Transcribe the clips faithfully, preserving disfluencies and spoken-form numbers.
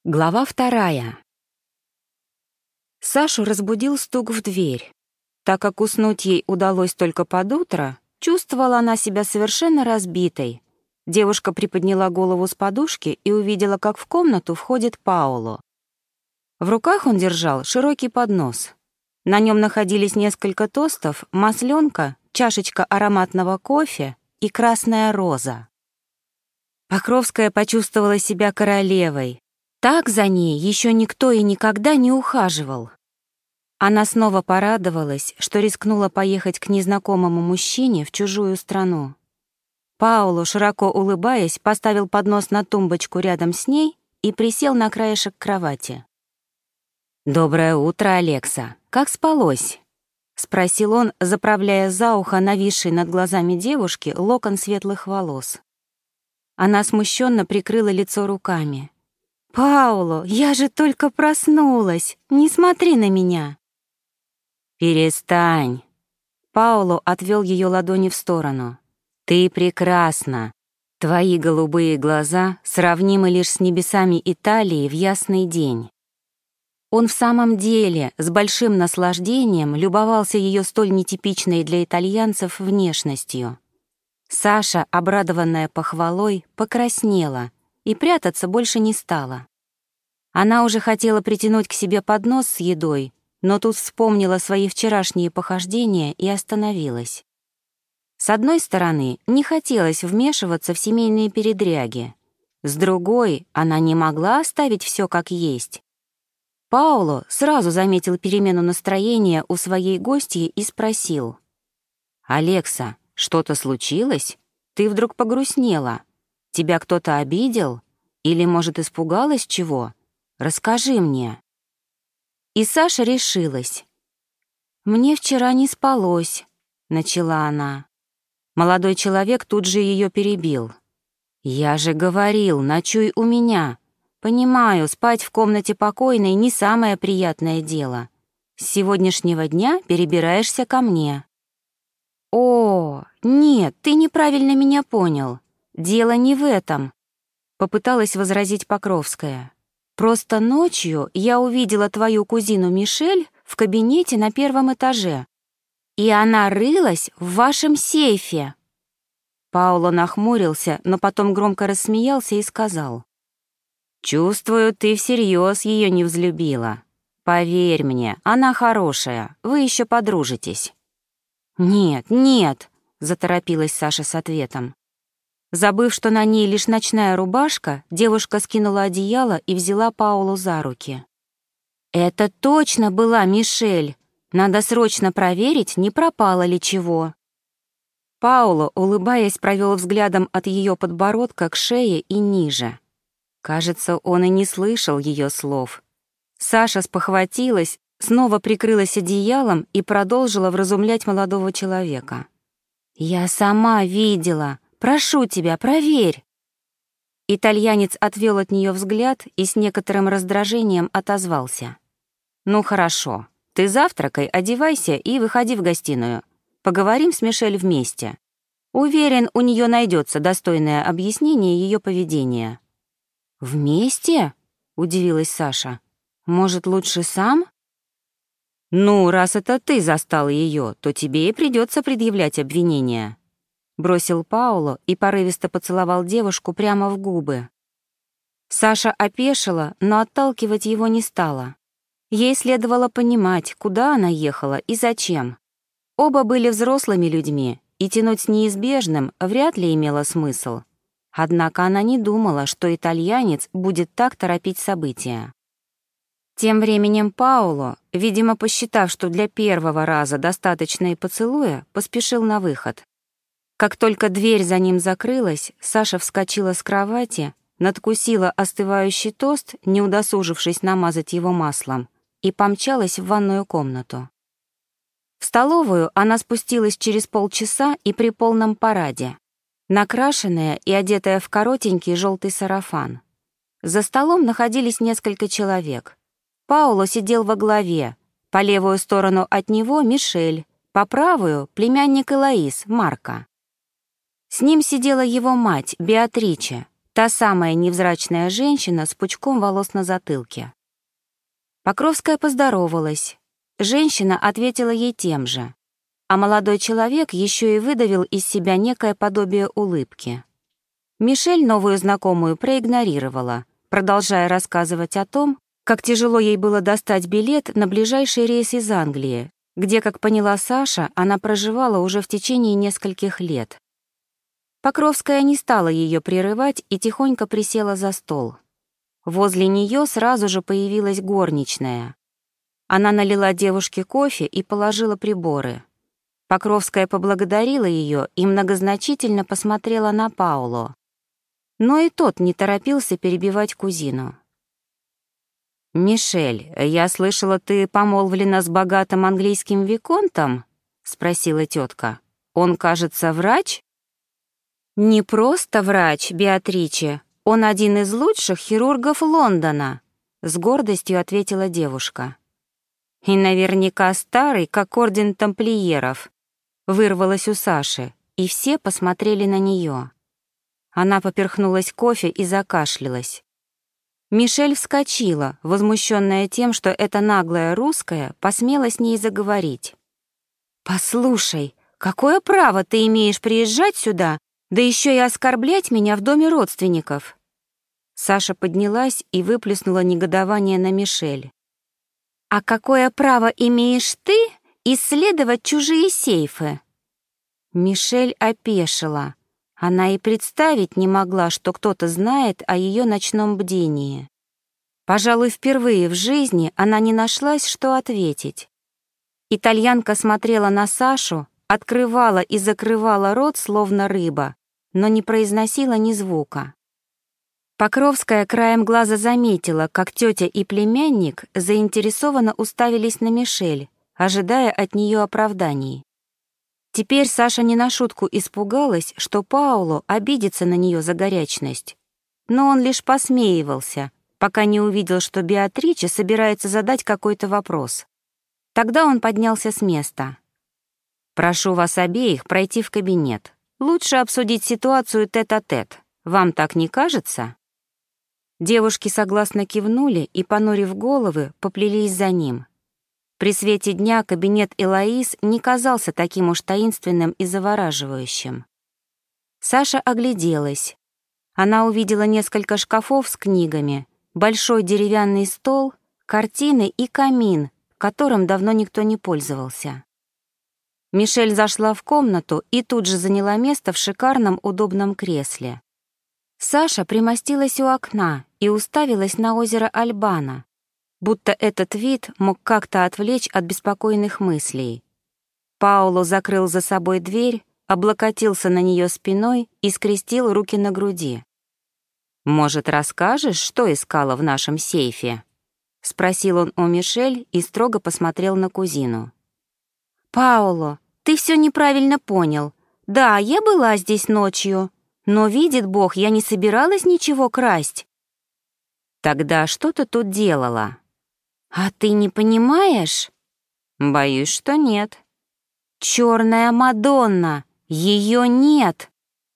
Глава вторая. Сашу разбудил стук в дверь. Так как уснуть ей удалось только под утро, чувствовала она себя совершенно разбитой. Девушка приподняла голову с подушки и увидела, как в комнату входит Паоло. В руках он держал широкий поднос. На нем находились несколько тостов, масленка, чашечка ароматного кофе и красная роза. Покровская почувствовала себя королевой. Так за ней еще никто и никогда не ухаживал. Она снова порадовалась, что рискнула поехать к незнакомому мужчине в чужую страну. Паоло, широко улыбаясь, поставил поднос на тумбочку рядом с ней и присел на краешек кровати. «Доброе утро, Алекса. Как спалось?» — спросил он, заправляя за ухо нависший над глазами девушки локон светлых волос. Она смущенно прикрыла лицо руками. «Паоло, я же только проснулась! Не смотри на меня!» «Перестань!» Паоло отвел ее ладони в сторону. «Ты прекрасна! Твои голубые глаза сравнимы лишь с небесами Италии в ясный день». Он в самом деле с большим наслаждением любовался ее столь нетипичной для итальянцев внешностью. Саша, обрадованная похвалой, покраснела и прятаться больше не стала. Она уже хотела притянуть к себе поднос с едой, но тут вспомнила свои вчерашние похождения и остановилась. С одной стороны, не хотелось вмешиваться в семейные передряги. С другой, она не могла оставить все как есть. Паоло сразу заметил перемену настроения у своей гостьи и спросил. «Алекса, что-то случилось? Ты вдруг погрустнела. Тебя кто-то обидел? Или, может, испугалась чего? Расскажи мне». И Саша решилась. «Мне вчера не спалось», — начала она. Молодой человек тут же ее перебил. «Я же говорил, ночуй у меня. Понимаю, спать в комнате покойной не самое приятное дело. С сегодняшнего дня перебираешься ко мне». «О, нет, ты неправильно меня понял. Дело не в этом», — попыталась возразить Покровская. «Просто ночью я увидела твою кузину Мишель в кабинете на первом этаже, и она рылась в вашем сейфе». Паоло нахмурился, но потом громко рассмеялся и сказал. «Чувствую, ты всерьез ее не взлюбила. Поверь мне, она хорошая, вы еще подружитесь». «Нет, нет», — заторопилась Саша с ответом. Забыв, что на ней лишь ночная рубашка, девушка скинула одеяло и взяла Паоло за руки. «Это точно была Мишель. Надо срочно проверить, не пропало ли чего». Паоло, улыбаясь, провел взглядом от ее подбородка к шее и ниже. Кажется, он и не слышал ее слов. Саша спохватилась, снова прикрылась одеялом и продолжила вразумлять молодого человека. «Я сама видела. Прошу тебя, проверь». Итальянец отвел от нее взгляд и с некоторым раздражением отозвался. «Ну хорошо, ты завтракай, одевайся и выходи в гостиную. Поговорим с Мишель вместе. Уверен, у нее найдется достойное объяснение ее поведения». «Вместе?» — удивилась Саша. «Может, лучше сам?» «Ну, раз это ты застал ее, то тебе и придется предъявлять обвинения», — бросил Паоло и порывисто поцеловал девушку прямо в губы. Саша опешила, но отталкивать его не стала. Ей следовало понимать, куда она ехала и зачем. Оба были взрослыми людьми, и тянуть с неизбежным вряд ли имело смысл. Однако она не думала, что итальянец будет так торопить события. Тем временем Паоло, видимо, посчитав, что для первого раза достаточно и поцелуя, поспешил на выход. Как только дверь за ним закрылась, Саша вскочила с кровати, надкусила остывающий тост, не удосужившись намазать его маслом, и помчалась в ванную комнату. В столовую она спустилась через полчаса и при полном параде, накрашенная и одетая в коротенький желтый сарафан. За столом находились несколько человек. Паоло сидел во главе, по левую сторону от него — Мишель, по правую — племянник Элоиз, Марко. С ним сидела его мать, Беатриче, Та самая невзрачная женщина с пучком волос на затылке. Покровская поздоровалась. Женщина ответила ей тем же. А молодой человек еще и выдавил из себя некое подобие улыбки. Мишель новую знакомую проигнорировала, продолжая рассказывать о том, как тяжело ей было достать билет на ближайший рейс из Англии, где, как поняла Саша, она проживала уже в течение нескольких лет. Покровская не стала ее прерывать и тихонько присела за стол. Возле нее сразу же появилась горничная. Она налила девушке кофе и положила приборы. Покровская поблагодарила ее и многозначительно посмотрела на Пауло. Но и тот не торопился перебивать кузину. «Мишель, я слышала, ты помолвлена с богатым английским виконтом?» — спросила тетка. «Он, кажется, врач?» «Не просто врач, Беатриче. Он один из лучших хирургов Лондона», — с гордостью ответила девушка. «И наверняка старый, как орден тамплиеров», — вырвалось у Саши, и все посмотрели на нее. Она поперхнулась кофе и закашлялась. Мишель вскочила, возмущенная тем, что эта наглая русская посмела с ней заговорить. «Послушай, какое право ты имеешь приезжать сюда, да еще и оскорблять меня в доме родственников?» Саша поднялась и выплеснула негодование на Мишель. «А какое право имеешь ты исследовать чужие сейфы?» Мишель опешила. Она и представить не могла, что кто-то знает о ее ночном бдении. Пожалуй, впервые в жизни она не нашлась, что ответить. Итальянка смотрела на Сашу, открывала и закрывала рот, словно рыба, но не произносила ни звука. Покровская краем глаза заметила, как тетя и племянник заинтересованно уставились на Мишель, ожидая от нее оправданий. Теперь Саша не на шутку испугалась, что Пауло обидится на нее за горячность. Но он лишь посмеивался, пока не увидел, что Беатриче собирается задать какой-то вопрос. Тогда он поднялся с места. «Прошу вас обеих пройти в кабинет. Лучше обсудить ситуацию тет-а-тет. Вам так не кажется?» Девушки согласно кивнули и, понурив головы, поплелись за ним. При свете дня кабинет Элоиз не казался таким уж таинственным и завораживающим. Саша огляделась. Она увидела несколько шкафов с книгами, большой деревянный стол, картины и камин, которым давно никто не пользовался. Мишель зашла в комнату и тут же заняла место в шикарном удобном кресле. Саша примостилась у окна и уставилась на озеро Альбана, будто этот вид мог как-то отвлечь от беспокойных мыслей. Пауло закрыл за собой дверь, облокотился на нее спиной и скрестил руки на груди. «Может, расскажешь, что искала в нашем сейфе?» — спросил он у Мишель и строго посмотрел на кузину. «Пауло, ты все неправильно понял. Да, я была здесь ночью, но, видит Бог, я не собиралась ничего красть». «Тогда что ты тут делала?» «А ты не понимаешь?» «Боюсь, что нет». «Черная Мадонна! Ее нет!»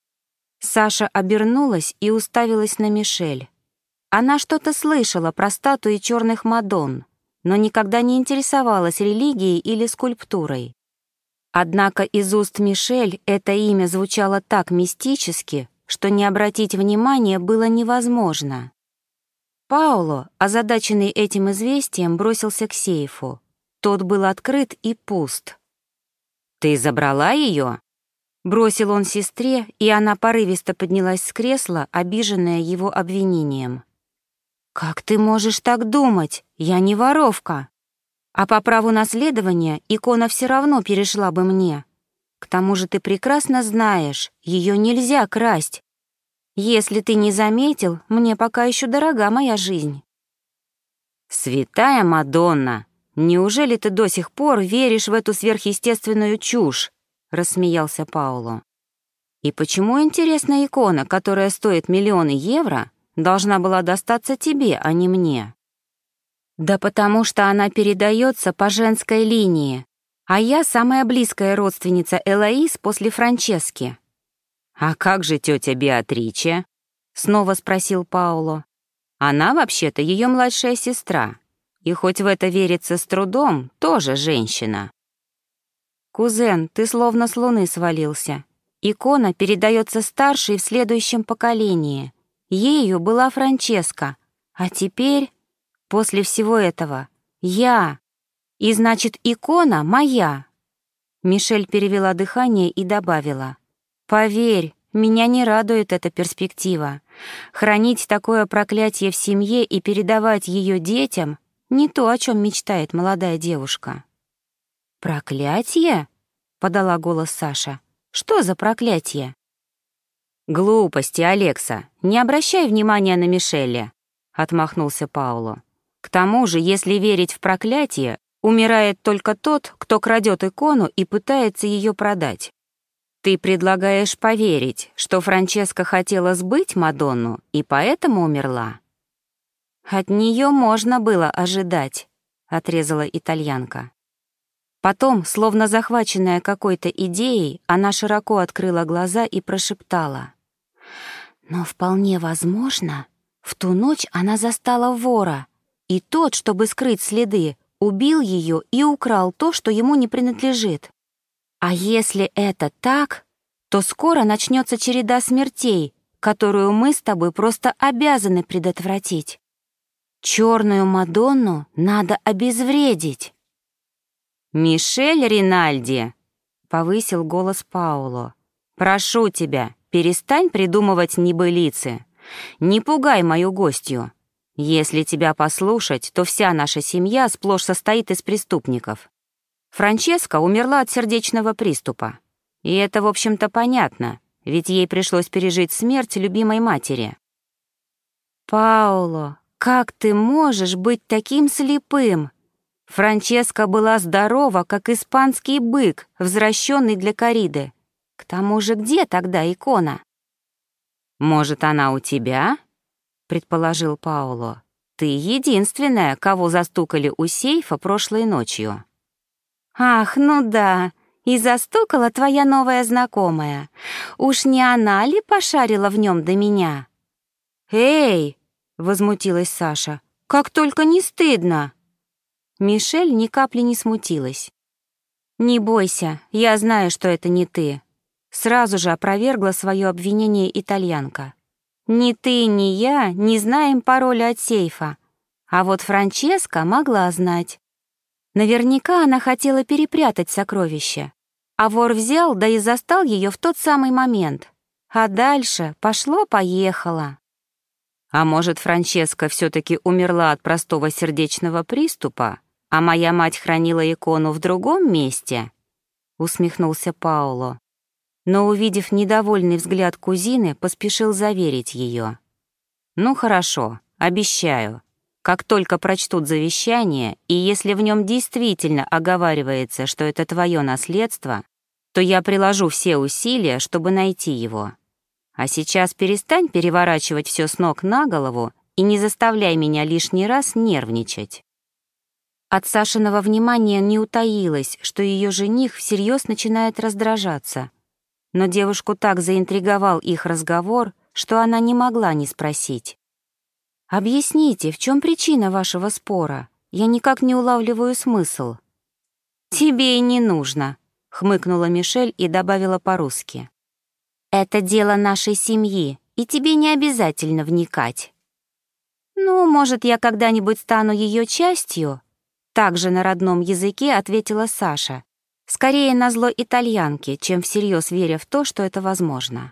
Саша обернулась и уставилась на Мишель. Она что-то слышала про статуи черных Мадонн, но никогда не интересовалась религией или скульптурой. Однако из уст Мишель это имя звучало так мистически, что не обратить внимания было невозможно. Пауло, озадаченный этим известием, бросился к сейфу. Тот был открыт и пуст. «Ты забрала ее?» Бросил он сестре, и она порывисто поднялась с кресла, обиженная его обвинением. «Как ты можешь так думать? Я не воровка. А по праву наследования икона все равно перешла бы мне. К тому же ты прекрасно знаешь, ее нельзя красть. Если ты не заметил, мне пока еще дорога моя жизнь». «Святая Мадонна, неужели ты до сих пор веришь в эту сверхъестественную чушь?» — рассмеялся Пауло. «И почему, интересная икона, которая стоит миллионы евро, должна была достаться тебе, а не мне?» «Да потому что она передается по женской линии, а я самая близкая родственница Элоиз после Франчески». «А как же тетя Беатриче?» — снова спросил Пауло. «Она вообще-то ее младшая сестра, и хоть в это верится с трудом, тоже женщина». «Кузен, ты словно с луны свалился. Икона передается старшей в следующем поколении. Ею была Франческа, а теперь, после всего этого, я. И значит, икона моя». Мишель перевела дыхание и добавила. «Поверь, меня не радует эта перспектива. Хранить такое проклятие в семье и передавать ее детям — не то, о чем мечтает молодая девушка». «Проклятие?» — подала голос Саша. «Что за проклятие?» «Глупости, Алекса, не обращай внимания на Мишеля», — отмахнулся Пауло. «К тому же, если верить в проклятие, умирает только тот, кто крадет икону и пытается ее продать. Ты предлагаешь поверить, что Франческа хотела сбыть Мадонну и поэтому умерла?» «От нее можно было ожидать», — отрезала итальянка. Потом, словно захваченная какой-то идеей, она широко открыла глаза и прошептала. «Но вполне возможно, в ту ночь она застала вора, и тот, чтобы скрыть следы, убил ее и украл то, что ему не принадлежит. А если это так, то скоро начнется череда смертей, которую мы с тобой просто обязаны предотвратить. Черную Мадонну надо обезвредить». «Мишель Ринальди», — повысил голос Пауло, — «прошу тебя, перестань придумывать небылицы. Не пугай мою гостью. Если тебя послушать, то вся наша семья сплошь состоит из преступников. Франческа умерла от сердечного приступа. И это, в общем-то, понятно, ведь ей пришлось пережить смерть любимой матери». «Пауло, как ты можешь быть таким слепым? Франческа была здорова, как испанский бык, взращенный для кориды. К тому же где тогда икона?» «Может, она у тебя?» — предположил Пауло. «Ты единственная, кого застукали у сейфа прошлой ночью». «Ах, ну да, и застукала твоя новая знакомая. Уж не она ли пошарила в нем до меня?» «Эй!» — возмутилась Саша. «Как только не стыдно!» Мишель ни капли не смутилась. «Не бойся, я знаю, что это не ты», — сразу же опровергла свое обвинение итальянка. «Ни ты, ни я не знаем пароля от сейфа, а вот Франческа могла знать. Наверняка она хотела перепрятать сокровище, а вор взял, да и застал ее в тот самый момент. А дальше пошло-поехало». «А может, Франческа все-таки умерла от простого сердечного приступа, а моя мать хранила икону в другом месте?» — усмехнулся Пауло. Но, увидев недовольный взгляд кузины, поспешил заверить ее. «Ну хорошо, обещаю. Как только прочтут завещание, и если в нем действительно оговаривается, что это твое наследство, то я приложу все усилия, чтобы найти его. А сейчас перестань переворачивать все с ног на голову и не заставляй меня лишний раз нервничать». От Сашиного внимания не утаилось, что ее жених всерьез начинает раздражаться. Но девушку так заинтриговал их разговор, что она не могла не спросить. «Объясните, в чем причина вашего спора? Я никак не улавливаю смысл». «Тебе и не нужно», — хмыкнула Мишель и добавила по-русски. «Это дело нашей семьи, и тебе не обязательно вникать». «Ну, может, я когда-нибудь стану ее частью?» Также на родном языке ответила Саша, скорее назло итальянке, чем всерьез веря в то, что это возможно.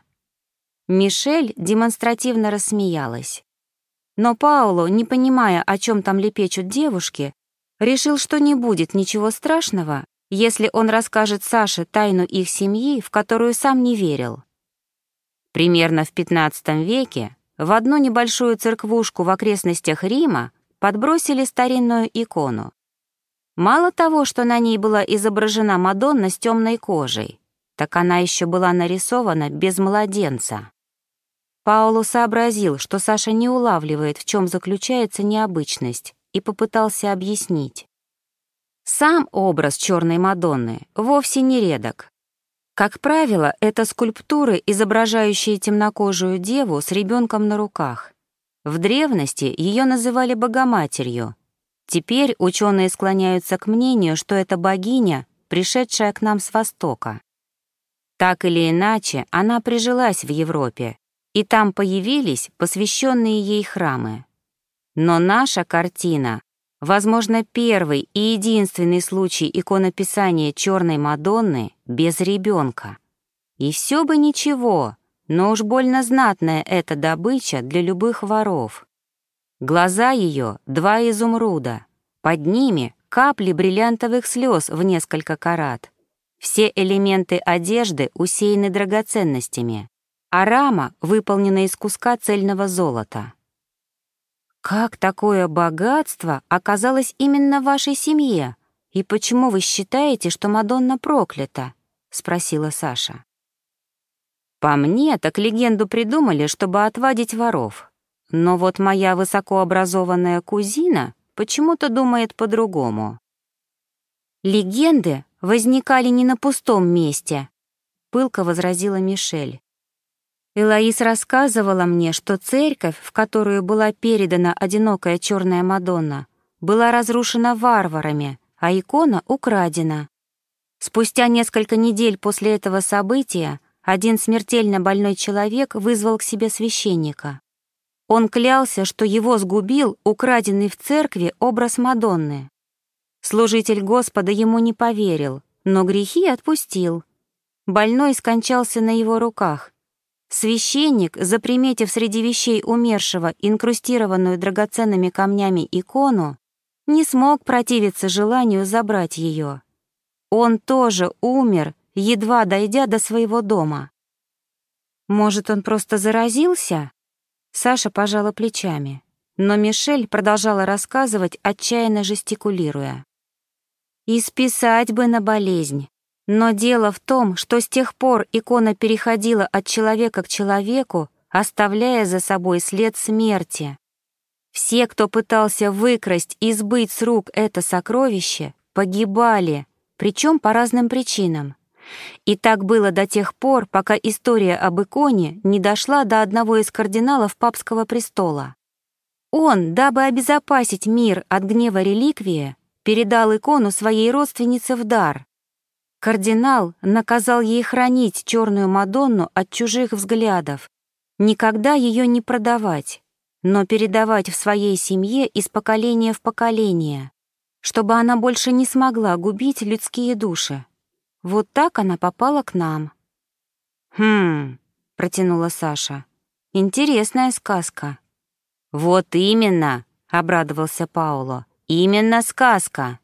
Мишель демонстративно рассмеялась. Но Пауло, не понимая, о чем там лепечут девушки, решил, что не будет ничего страшного, если он расскажет Саше тайну их семьи, в которую сам не верил. Примерно в пятнадцатом веке в одну небольшую церквушку в окрестностях Рима подбросили старинную икону. Мало того, что на ней была изображена Мадонна с темной кожей, так она еще была нарисована без младенца. Пауло сообразил, что Саша не улавливает, в чем заключается необычность, и попытался объяснить. Сам образ черной Мадонны вовсе не редок. Как правило, это скульптуры, изображающие темнокожую деву с ребенком на руках. В древности ее называли Богоматерью. Теперь ученые склоняются к мнению, что это богиня, пришедшая к нам с Востока. Так или иначе, она прижилась в Европе, и там появились посвященные ей храмы. Но наша картина, возможно, первый и единственный случай иконописания Черной Мадонны без ребенка. И все бы ничего, но уж больно знатная эта добыча для любых воров. Глаза ее — два изумруда, под ними капли бриллиантовых слез в несколько карат. Все элементы одежды усеяны драгоценностями, а рама выполнена из куска цельного золота. Как такое богатство оказалось именно в вашей семье? И почему вы считаете, что Мадонна проклята? Спросила Саша. По мне, так легенду придумали, чтобы отвадить воров. Но вот моя высокообразованная кузина почему-то думает по-другому. Легенды возникали не на пустом месте, пылко возразила Мишель. Элоиз рассказывала мне, что церковь, в которую была передана одинокая черная Мадонна, была разрушена варварами, а икона украдена. Спустя несколько недель после этого события один смертельно больной человек вызвал к себе священника. Он клялся, что его сгубил украденный в церкви образ Мадонны. Служитель Господа ему не поверил, но грехи отпустил. Больной скончался на его руках. Священник, заприметив среди вещей умершего инкрустированную драгоценными камнями икону, не смог противиться желанию забрать ее. Он тоже умер, едва дойдя до своего дома. Может, он просто заразился? Саша пожала плечами, но Мишель продолжала рассказывать, отчаянно жестикулируя. «Исписать бы на болезнь. Но дело в том, что с тех пор икона переходила от человека к человеку, оставляя за собой след смерти. Все, кто пытался выкрасть и сбыть с рук это сокровище, погибали, причем по разным причинам. И так было до тех пор, пока история об иконе не дошла до одного из кардиналов папского престола. Он, дабы обезопасить мир от гнева реликвии, передал икону своей родственнице в дар. Кардинал наказал ей хранить черную Мадонну от чужих взглядов, никогда ее не продавать, но передавать в своей семье из поколения в поколение, чтобы она больше не смогла губить людские души. Вот так она попала к нам. «Хм», — протянула Саша, — «интересная сказка». «Вот именно», — обрадовался Пауло, — «именно сказка.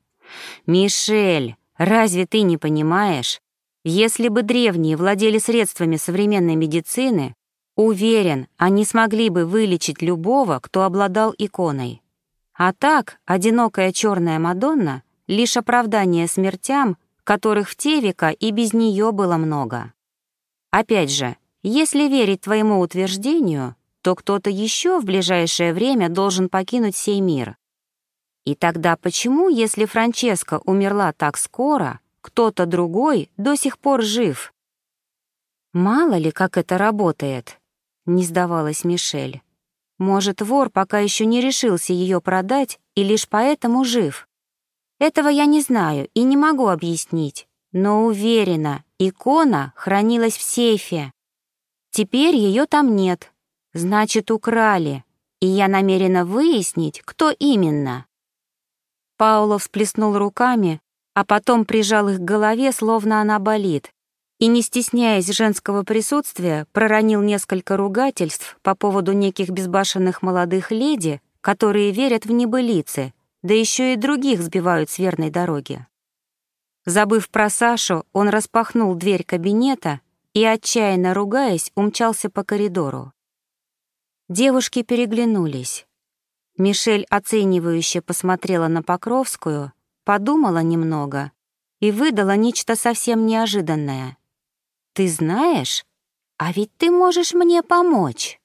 Мишель, разве ты не понимаешь? Если бы древние владели средствами современной медицины, уверен, они смогли бы вылечить любого, кто обладал иконой. А так, одинокая черная Мадонна — лишь оправдание смертям, которых в те века и без нее было много. Опять же, если верить твоему утверждению, то кто-то еще в ближайшее время должен покинуть сей мир. И тогда почему, если Франческа умерла так скоро, кто-то другой до сих пор жив? Мало ли, как это работает, не сдавалась Мишель. Может, вор пока еще не решился ее продать и лишь поэтому жив? Этого я не знаю и не могу объяснить, но уверена, икона хранилась в сейфе. Теперь ее там нет, значит, украли, и я намерена выяснить, кто именно. Пауло всплеснул руками, а потом прижал их к голове, словно она болит, и, не стесняясь женского присутствия, проронил несколько ругательств по поводу неких безбашенных молодых леди, которые верят в небылицы, да еще и других сбивают с верной дороги. Забыв про Сашу, он распахнул дверь кабинета и, отчаянно ругаясь, умчался по коридору. Девушки переглянулись. Мишель оценивающе посмотрела на Покровскую, подумала немного и выдала нечто совсем неожиданное. «Ты знаешь, а ведь ты можешь мне помочь».